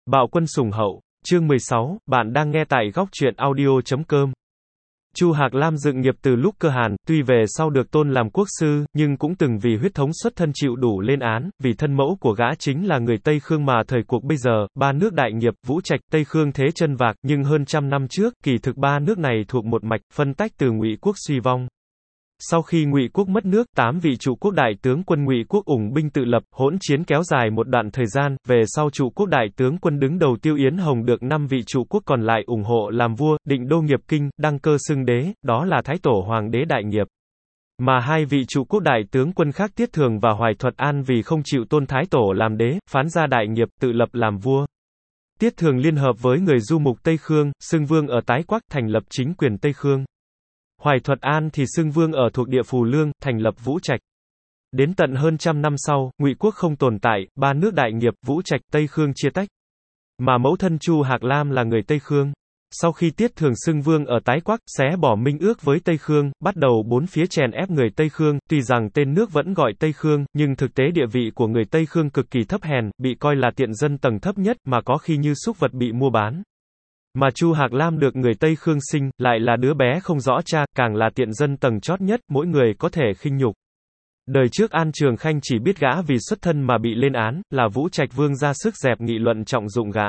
Bạo quân sủng hậu, chương 16, bạn đang nghe tại góc truyện audio.com. Chu Hạc Lam dựng nghiệp từ lúc Cơ Hàn, tuy về sau được tôn làm quốc sư, nhưng cũng từng vì huyết thống xuất thân chịu đủ lên án, vì thân mẫu của gã chính là người Tây Khương mà thời cuộc bây giờ, ba nước đại nghiệp, Vũ Trạch, Tây Khương thế chân vạc, nhưng hơn trăm năm trước, kỳ thực ba nước này thuộc một mạch, phân tách từ Ngụy quốc suy vong. Sau khi Ngụy quốc mất nước, 8 vị trụ quốc đại tướng quân Ngụy quốc ủng binh tự lập, hỗn chiến kéo dài một đoạn thời gian, về sau trụ quốc đại tướng quân đứng đầu Tiêu Yến Hồng được 5 vị trụ quốc còn lại ủng hộ làm vua, định đô nghiệp kinh, đăng cơ xưng đế, đó là Thái Tổ Hoàng đế đại nghiệp. Mà hai vị trụ quốc đại tướng quân khác Tiết Thường và Hoài Thuật An vì không chịu tôn Thái Tổ làm đế, phán ra đại nghiệp, tự lập làm vua. Tiết Thường liên hợp với người du mục Tây Khương, xưng vương ở Tái Quắc, thành lập chính quyền Tây Khương. Hoài Thuật An thì xưng vương ở thuộc địa Phù Lương, thành lập Vũ Trạch. Đến tận hơn trăm năm sau, Ngụy quốc không tồn tại, ba nước đại nghiệp, Vũ Trạch, Tây Khương chia tách. Mà mẫu thân Chu Hạc Lam là người Tây Khương. Sau khi Tiết Thường xưng vương ở Tái Quắc, xé bỏ minh ước với Tây Khương, bắt đầu bốn phía chèn ép người Tây Khương, tuy rằng tên nước vẫn gọi Tây Khương, nhưng thực tế địa vị của người Tây Khương cực kỳ thấp hèn, bị coi là tiện dân tầng thấp nhất, mà có khi như súc vật bị mua bán. Mà Chu Hạc Lam được người Tây Khương sinh, lại là đứa bé không rõ cha, càng là tiện dân tầng chót nhất, mỗi người có thể khinh nhục. Đời trước An Trường Khanh chỉ biết gã vì xuất thân mà bị lên án, là Vũ Trạch Vương ra sức dẹp nghị luận trọng dụng gã.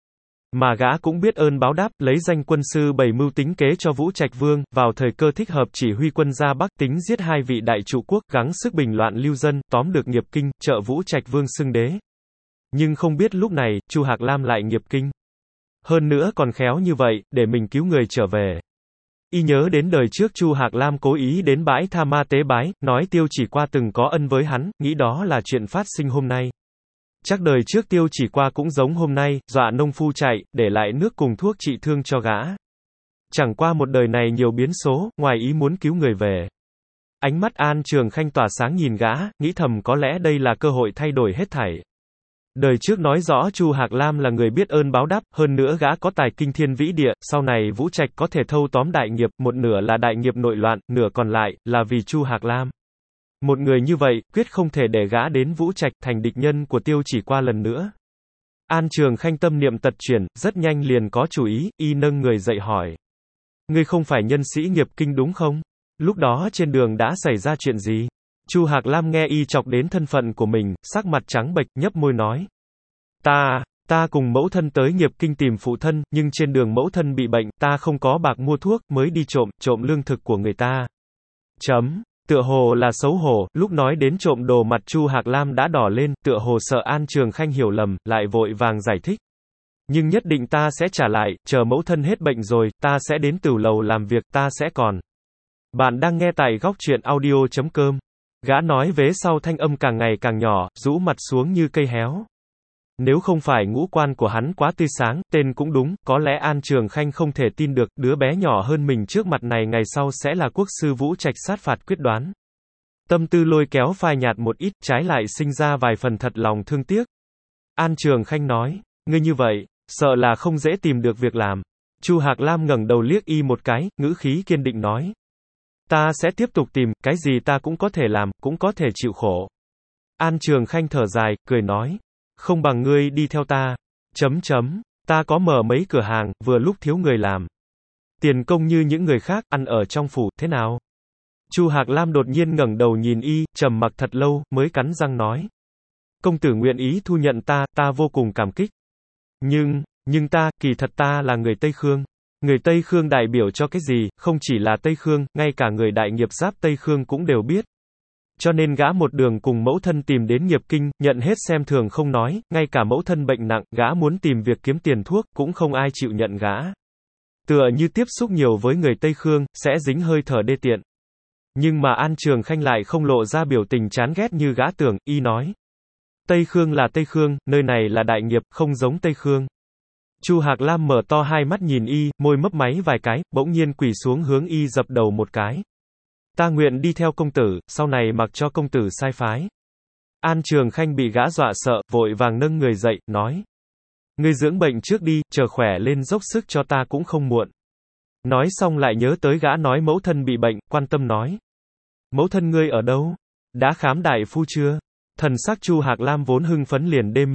Mà gã cũng biết ơn báo đáp, lấy danh quân sư bày mưu tính kế cho Vũ Trạch Vương, vào thời cơ thích hợp chỉ huy quân ra Bắc tính giết hai vị đại trụ quốc, gắng sức bình loạn lưu dân, tóm được nghiệp kinh, trợ Vũ Trạch Vương xưng đế. Nhưng không biết lúc này, Chu Hạc Lam lại nghiệp kinh. Hơn nữa còn khéo như vậy, để mình cứu người trở về. Y nhớ đến đời trước Chu Hạc Lam cố ý đến bãi Tha Ma tế bái, nói Tiêu Chỉ Qua từng có ân với hắn, nghĩ đó là chuyện phát sinh hôm nay. Chắc đời trước Tiêu Chỉ Qua cũng giống hôm nay, dọa nông phu chạy, để lại nước cùng thuốc trị thương cho gã. Chẳng qua một đời này nhiều biến số, ngoài ý muốn cứu người về. Ánh mắt An Trường Khanh tỏa sáng nhìn gã, nghĩ thầm có lẽ đây là cơ hội thay đổi hết thảy. Đời trước nói rõ Chu Hạc Lam là người biết ơn báo đáp, hơn nữa gã có tài kinh thiên vĩ địa, sau này Vũ Trạch có thể thâu tóm đại nghiệp, một nửa là đại nghiệp nội loạn, nửa còn lại, là vì Chu Hạc Lam. Một người như vậy, quyết không thể để gã đến Vũ Trạch, thành địch nhân của Tiêu Chỉ Qua lần nữa. An Trường Khanh tâm niệm tật chuyển, rất nhanh liền có chủ ý, y nâng người dậy hỏi. Ngươi không phải nhân sĩ nghiệp kinh đúng không? Lúc đó trên đường đã xảy ra chuyện gì? Chu Hạc Lam nghe y chọc đến thân phận của mình, sắc mặt trắng bệch, nhấp môi nói. Ta cùng mẫu thân tới nghiệp kinh tìm phụ thân, nhưng trên đường mẫu thân bị bệnh, ta không có bạc mua thuốc, mới đi trộm lương thực của người ta. Tựa hồ là xấu hổ, lúc nói đến trộm đồ mặt Chu Hạc Lam đã đỏ lên, tựa hồ sợ An Trường Khanh hiểu lầm, lại vội vàng giải thích. Nhưng nhất định ta sẽ trả lại, chờ mẫu thân hết bệnh rồi, ta sẽ đến tửu lầu làm việc, ta sẽ còn. Bạn đang nghe tại góc truyện audio.com. Gã nói vế sau thanh âm càng ngày càng nhỏ, rũ mặt xuống như cây héo. Nếu không phải ngũ quan của hắn quá tươi sáng, tên cũng đúng, có lẽ An Trường Khanh không thể tin được, đứa bé nhỏ hơn mình trước mặt này ngày sau sẽ là quốc sư Vũ Trạch sát phạt quyết đoán. Tâm tư lôi kéo phai nhạt một ít, trái lại sinh ra vài phần thật lòng thương tiếc. An Trường Khanh nói, ngươi như vậy, sợ là không dễ tìm được việc làm. Chu Hạc Lam ngẩng đầu liếc y một cái, ngữ khí kiên định nói. Ta sẽ tiếp tục tìm, cái gì ta cũng có thể làm, cũng có thể chịu khổ. An Trường Khanh thở dài, cười nói. Không bằng ngươi đi theo ta. Ta có mở mấy cửa hàng, vừa lúc thiếu người làm. Tiền công như những người khác, ăn ở trong phủ, thế nào? Chu Hạc Lam đột nhiên ngẩng đầu nhìn y, trầm mặc thật lâu, mới cắn răng nói. Công tử nguyện ý thu nhận ta vô cùng cảm kích. Nhưng kỳ thật ta là người Tây Khương. Người Tây Khương đại biểu cho cái gì, không chỉ là Tây Khương, ngay cả người đại nghiệp giáp Tây Khương cũng đều biết. Cho nên gã một đường cùng mẫu thân tìm đến nghiệp kinh, nhận hết xem thường không nói, ngay cả mẫu thân bệnh nặng, gã muốn tìm việc kiếm tiền thuốc, cũng không ai chịu nhận gã. Tựa như tiếp xúc nhiều với người Tây Khương, sẽ dính hơi thở đê tiện. Nhưng mà An Trường Khanh lại không lộ ra biểu tình chán ghét như gã tưởng, y nói. Tây Khương là Tây Khương, nơi này là đại nghiệp, không giống Tây Khương. Chu Hạc Lam mở to hai mắt nhìn y, môi mấp máy vài cái, bỗng nhiên quỳ xuống hướng y dập đầu một cái. Ta nguyện đi theo công tử, sau này mặc cho công tử sai phái. An Trường Khanh bị gã dọa sợ, vội vàng nâng người dậy, nói. Ngươi dưỡng bệnh trước đi, chờ khỏe lên dốc sức cho ta cũng không muộn. Nói xong lại nhớ tới gã nói mẫu thân bị bệnh, quan tâm nói. Mẫu thân ngươi ở đâu? Đã khám đại phu chưa? Thần sắc Chu Hạc Lam vốn hưng phấn liền đê mê.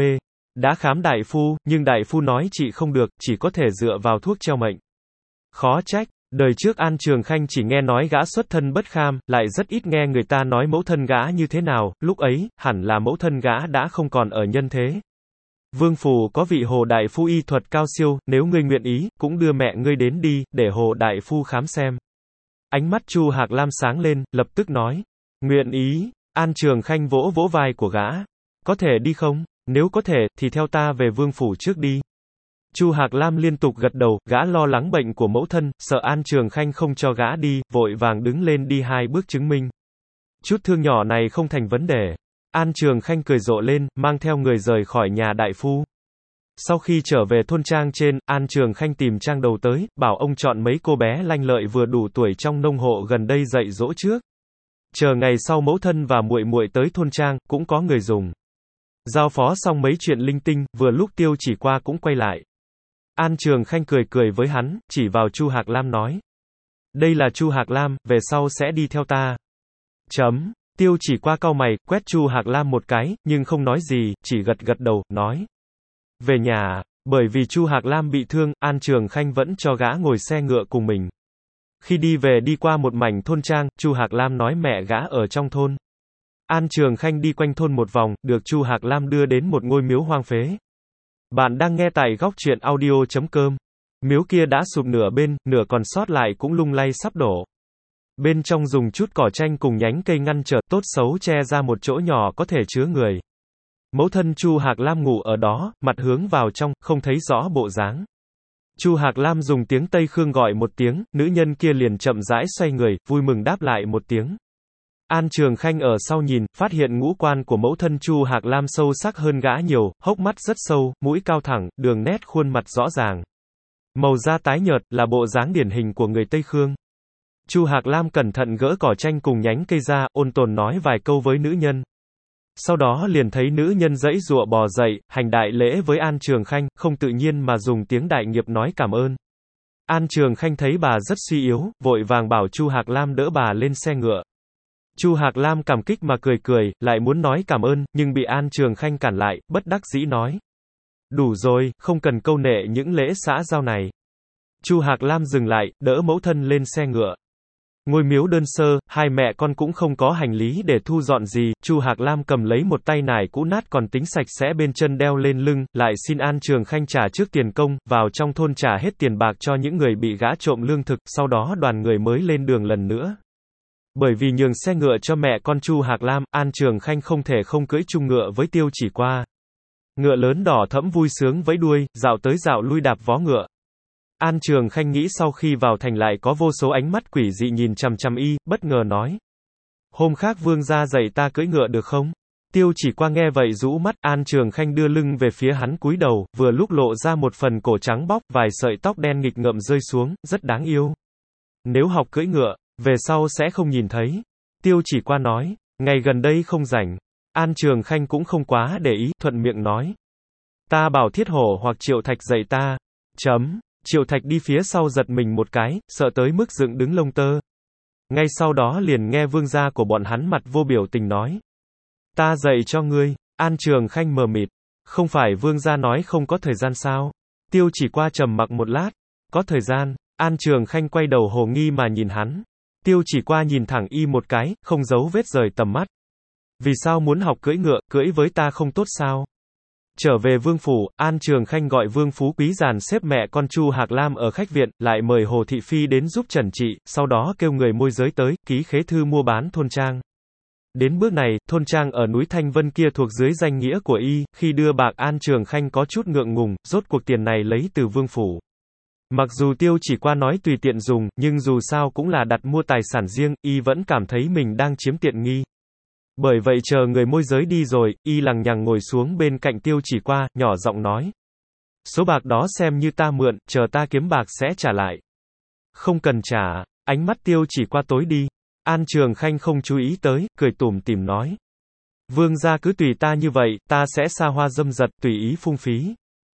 Đã khám đại phu, nhưng đại phu nói chị không được, chỉ có thể dựa vào thuốc treo mệnh. Khó trách, đời trước An Trường Khanh chỉ nghe nói gã xuất thân bất kham, lại rất ít nghe người ta nói mẫu thân gã như thế nào, lúc ấy, hẳn là mẫu thân gã đã không còn ở nhân thế. Vương phủ có vị Hồ đại phu y thuật cao siêu, nếu ngươi nguyện ý, cũng đưa mẹ ngươi đến đi, để Hồ đại phu khám xem. Ánh mắt Chu Hạc Lam sáng lên, lập tức nói. Nguyện ý. An Trường Khanh vỗ vỗ vai của gã. Có thể đi không? Nếu có thể, thì theo ta về vương phủ trước đi. Chu Hạc Lam liên tục gật đầu, gã lo lắng bệnh của mẫu thân, sợ An Trường Khanh không cho gã đi, vội vàng đứng lên đi 2 bước chứng minh. Chút thương nhỏ này không thành vấn đề. An Trường Khanh cười rộ lên, mang theo người rời khỏi nhà đại phu. Sau khi trở về thôn trang trên, An Trường Khanh tìm trang đầu tới, bảo ông chọn mấy cô bé lanh lợi vừa đủ tuổi trong nông hộ gần đây dạy dỗ trước. Chờ ngày sau mẫu thân và muội muội tới thôn trang, cũng có người dùng. Giao phó xong mấy chuyện linh tinh, vừa lúc Tiêu Chỉ Qua cũng quay lại. An Trường Khanh cười cười với hắn, chỉ vào Chu Hạc Lam nói. Đây là Chu Hạc Lam, về sau sẽ đi theo ta. Tiêu Chỉ Qua cau mày, quét Chu Hạc Lam một cái, nhưng không nói gì, chỉ gật gật đầu, nói. Về nhà, bởi vì Chu Hạc Lam bị thương, An Trường Khanh vẫn cho gã ngồi xe ngựa cùng mình. Khi đi về đi qua một mảnh thôn trang, Chu Hạc Lam nói mẹ gã ở trong thôn. An Trường Khanh đi quanh thôn một vòng, được Chu Hạc Lam đưa đến một ngôi miếu hoang phế. Bạn đang nghe tại góc truyện audio.com. Miếu kia đã sụp nửa bên, nửa còn sót lại cũng lung lay sắp đổ. Bên trong dùng chút cỏ tranh cùng nhánh cây ngăn trở, tốt xấu che ra một chỗ nhỏ có thể chứa người. Mẫu thân Chu Hạc Lam ngủ ở đó, mặt hướng vào trong, không thấy rõ bộ dáng. Chu Hạc Lam dùng tiếng Tây Khương gọi một tiếng, nữ nhân kia liền chậm rãi xoay người, vui mừng đáp lại một tiếng. An Trường Khanh ở sau nhìn, phát hiện ngũ quan của mẫu thân Chu Hạc Lam sâu sắc hơn gã nhiều, hốc mắt rất sâu, mũi cao thẳng, đường nét khuôn mặt rõ ràng. Màu da tái nhợt, là bộ dáng điển hình của người Tây Khương. Chu Hạc Lam cẩn thận gỡ cỏ tranh cùng nhánh cây ra, ôn tồn nói vài câu với nữ nhân. Sau đó liền thấy nữ nhân giãy giụa bò dậy, hành đại lễ với An Trường Khanh, không tự nhiên mà dùng tiếng đại nghiệp nói cảm ơn. An Trường Khanh thấy bà rất suy yếu, vội vàng bảo Chu Hạc Lam đỡ bà lên xe ngựa. Chu Hạc Lam cảm kích mà cười cười, lại muốn nói cảm ơn, nhưng bị An Trường Khanh cản lại, bất đắc dĩ nói. Đủ rồi, không cần câu nệ những lễ xã giao này. Chu Hạc Lam dừng lại, đỡ mẫu thân lên xe ngựa. Ngôi miếu đơn sơ, hai mẹ con cũng không có hành lý để thu dọn gì, Chu Hạc Lam cầm lấy một tay nải cũ nát còn tính sạch sẽ bên chân đeo lên lưng, lại xin An Trường Khanh trả trước tiền công, vào trong thôn trả hết tiền bạc cho những người bị gã trộm lương thực, sau đó đoàn người mới lên đường lần nữa. Bởi vì nhường xe ngựa cho mẹ con Chu Hạc Lam, An Trường Khanh không thể không cưỡi chung ngựa với Tiêu Chỉ Qua. Ngựa lớn đỏ thẫm vui sướng vẫy đuôi, dạo tới dạo lui đạp vó ngựa. An Trường Khanh nghĩ sau khi vào thành lại có vô số ánh mắt quỷ dị nhìn chằm chằm y, bất ngờ nói. Hôm khác vương gia dạy ta cưỡi ngựa được không? Tiêu Chỉ Qua nghe vậy rũ mắt, An Trường Khanh đưa lưng về phía hắn cúi đầu, vừa lúc lộ ra một phần cổ trắng bóc, vài sợi tóc đen nghịch ngợm rơi xuống, rất đáng yêu. Nếu học cưỡi ngựa, về sau sẽ không nhìn thấy. Tiêu Chỉ Qua nói, ngày gần đây không rảnh. An Trường Khanh cũng không quá để ý, thuận miệng nói. Ta bảo Thiết Hổ hoặc Triệu Thạch dạy ta. Triệu Thạch đi phía sau giật mình một cái, sợ tới mức dựng đứng lông tơ. Ngay sau đó liền nghe vương gia của bọn hắn mặt vô biểu tình nói. Ta dạy cho ngươi. An Trường Khanh mờ mịt. Không phải vương gia nói không có thời gian sao? Tiêu Chỉ Qua trầm mặc một lát. Có thời gian. An Trường Khanh quay đầu hồ nghi mà nhìn hắn. Tiêu Chỉ Qua nhìn thẳng y một cái, không giấu vết rời tầm mắt. Vì sao muốn học cưỡi ngựa, cưỡi với ta không tốt sao? Trở về vương phủ, An Trường Khanh gọi Vương Phú Quý dàn xếp mẹ con Chu Hạc Lam ở khách viện, lại mời Hồ Thị Phi đến giúp trần trị, sau đó kêu người môi giới tới, ký khế thư mua bán thôn trang. Đến bước này, thôn trang ở núi Thanh Vân kia thuộc dưới danh nghĩa của y, khi đưa bạc An Trường Khanh có chút ngượng ngùng, rốt cuộc tiền này lấy từ vương phủ. Mặc dù Tiêu Chỉ Qua nói tùy tiện dùng, nhưng dù sao cũng là đặt mua tài sản riêng, y vẫn cảm thấy mình đang chiếm tiện nghi. Bởi vậy chờ người môi giới đi rồi, y lằng nhằng ngồi xuống bên cạnh Tiêu Chỉ Qua, nhỏ giọng nói. Số bạc đó xem như ta mượn, chờ ta kiếm bạc sẽ trả lại. Không cần trả, ánh mắt Tiêu Chỉ Qua tối đi. An Trường Khanh không chú ý tới, cười tủm tỉm nói. Vương gia cứ tùy ta như vậy, ta sẽ xa hoa dâm dật, tùy ý phung phí.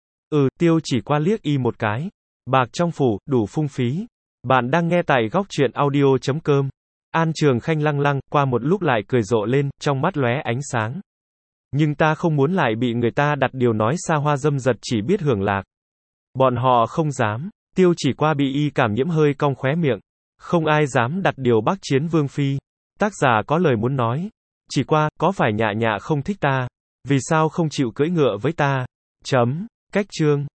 Tiêu Chỉ Qua liếc y một cái. Bạc trong phủ, đủ phung phí. Bạn đang nghe tại góc truyện audio.com. An Trường Khanh lăng lăng, qua một lúc lại cười rộ lên, trong mắt lóe ánh sáng. Nhưng ta không muốn lại bị người ta đặt điều nói xa hoa dâm dật chỉ biết hưởng lạc. Bọn họ không dám. Tiêu Chỉ Qua bị y cảm nhiễm hơi cong khóe miệng. Không ai dám đặt điều bác chiến vương phi. Tác giả có lời muốn nói. Chỉ Qua, có phải Nhạ Nhạ không thích ta? Vì sao không chịu cưỡi ngựa với ta? Chấm. Cách chương.